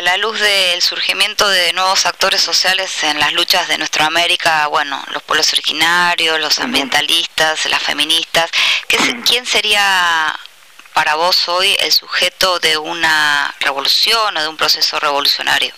A la luz del surgimiento de nuevos actores sociales en las luchas de nuestra América, bueno, los pueblos originarios, los ambientalistas, las feministas, ¿quién sería para vos hoy el sujeto de una revolución o de un proceso revolucionario?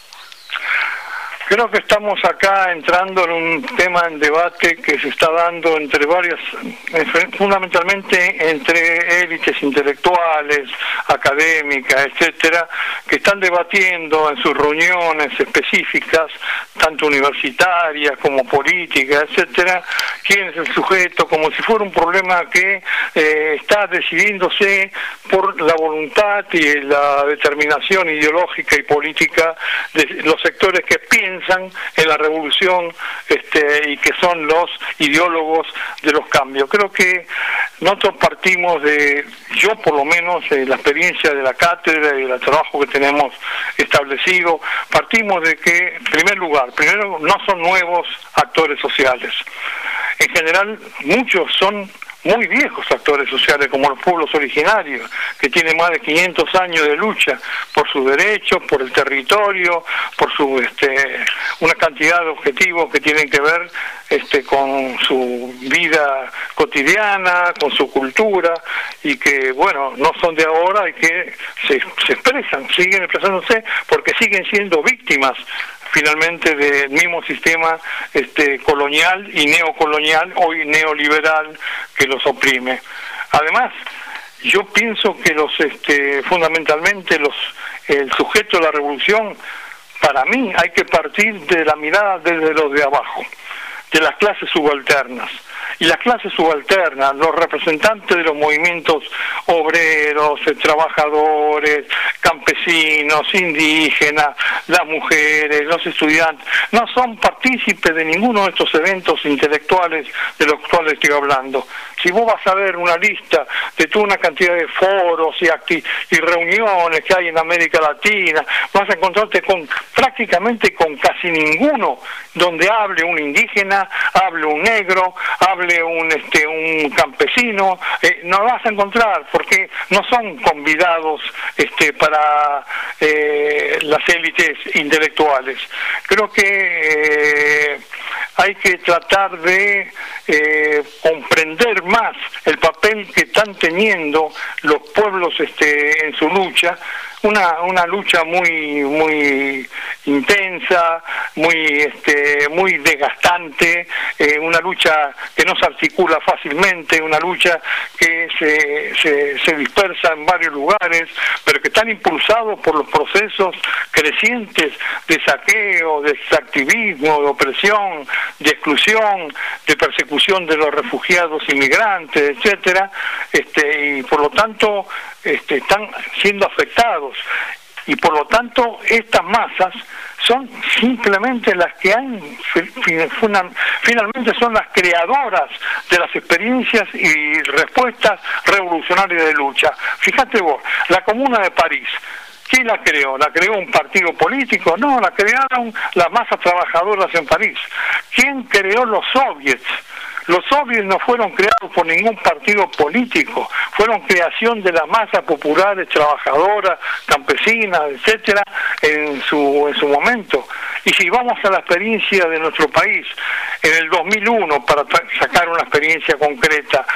Creo que estamos acá entrando en un tema en debate que se está dando entre varias, fundamentalmente entre élites intelectuales, académicas, etcétera, que están debatiendo en sus reuniones específicas, tanto universitarias como políticas, etcétera, quién es el sujeto, como si fuera un problema que está decidiéndose por la voluntad y la determinación ideológica y política de los sectores que piensan en la revolución y que son los ideólogos de los cambios. Creo que nosotros partimos yo por lo menos, de la experiencia de la cátedra y del trabajo que tenemos establecido, partimos de que, en primer lugar, primero no son nuevos actores sociales. En general, muchos son muy viejos actores sociales, como los pueblos originarios, que tienen más de 500 años de lucha por sus derechos, por el territorio, por una cantidad de objetivos que tienen que ver con su vida cotidiana, con su cultura, y que, bueno, no son de ahora y que se expresan, siguen expresándose porque siguen siendo víctimas finalmente del mismo sistema colonial y neocolonial, hoy neoliberal, que los oprime. Además, yo pienso que fundamentalmente el sujeto de la revolución, para mí, hay que partir de la mirada desde los de abajo, de las clases subalternas. Y las clases subalternas, los representantes de los movimientos obreros, trabajadores, campesinos, indígenas, las mujeres, los estudiantes, no son partícipes de ninguno de estos eventos intelectuales de los cuales estoy hablando. Si vos vas a ver una lista de toda una cantidad de foros y reuniones que hay en América Latina, vas a encontrarte prácticamente con casi ninguno donde hable un indígena, hable un negro, hable un campesino, no lo vas a encontrar porque no son convidados para las élites intelectuales. Creo que hay que tratar de comprender más el papel que están teniendo los pueblos en su lucha, una lucha muy intensa, muy desgastante, una lucha que no se articula fácilmente, una lucha que se dispersa en varios lugares, pero que están impulsados por los procesos crecientes de saqueo, de extractivismo, de opresión, de exclusión, de persecución de los refugiados inmigrantes, etcétera, y por lo tanto están siendo afectados, y por lo tanto estas masas son simplemente las que finalmente son las creadoras de las experiencias y respuestas revolucionarias de lucha. Fíjate vos, la Comuna de París, ¿quién la creó? ¿La creó un partido político? No, la crearon las masas trabajadoras en París. ¿Quién creó los soviets? Los soviets no fueron creados por ningún partido político, fueron creación de las masas populares, trabajadoras, campesinas, etcétera, en su momento. Y si vamos a la experiencia de nuestro país, en el 2001, para sacar una experiencia concreta,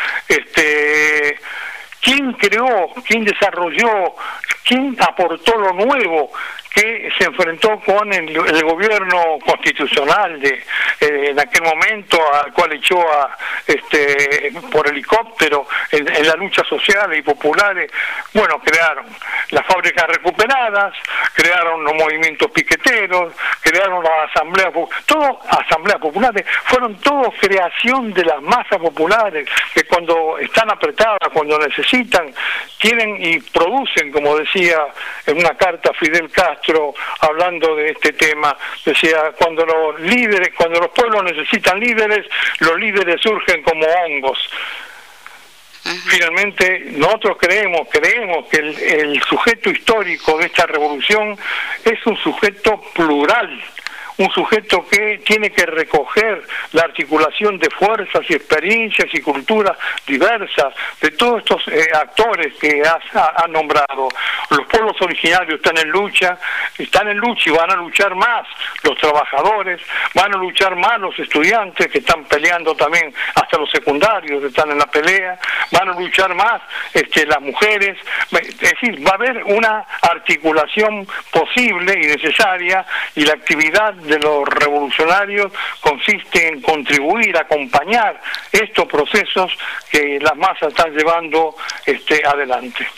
¿quién creó, quién desarrolló, quién aportó lo nuevo que se enfrentó con el gobierno constitucional en aquel momento, al cual echó por helicóptero en la lucha social y populares? Bueno, crearon las fábricas recuperadas, crearon los movimientos piqueteros, crearon las asambleas populares, fueron todo creación de las masas populares que cuando están apretadas, cuando necesitan, tienen y producen, como decía en una carta Fidel Castro, hablando de este tema, decía, cuando los pueblos necesitan líderes, los líderes surgen como hongos. Finalmente, nosotros creemos que el sujeto histórico de esta revolución es un sujeto plural, un sujeto que tiene que recoger la articulación de fuerzas y experiencias y culturas diversas de todos estos actores que has nombrado. Los pueblos originarios están en lucha y van a luchar más los trabajadores, van a luchar más los estudiantes que están peleando también, hasta los secundarios están en la pelea, van a luchar más las mujeres, es decir, va a haber una articulación posible y necesaria, y la actividad de los revolucionarios consiste en contribuir, acompañar estos procesos que las masas están llevando adelante.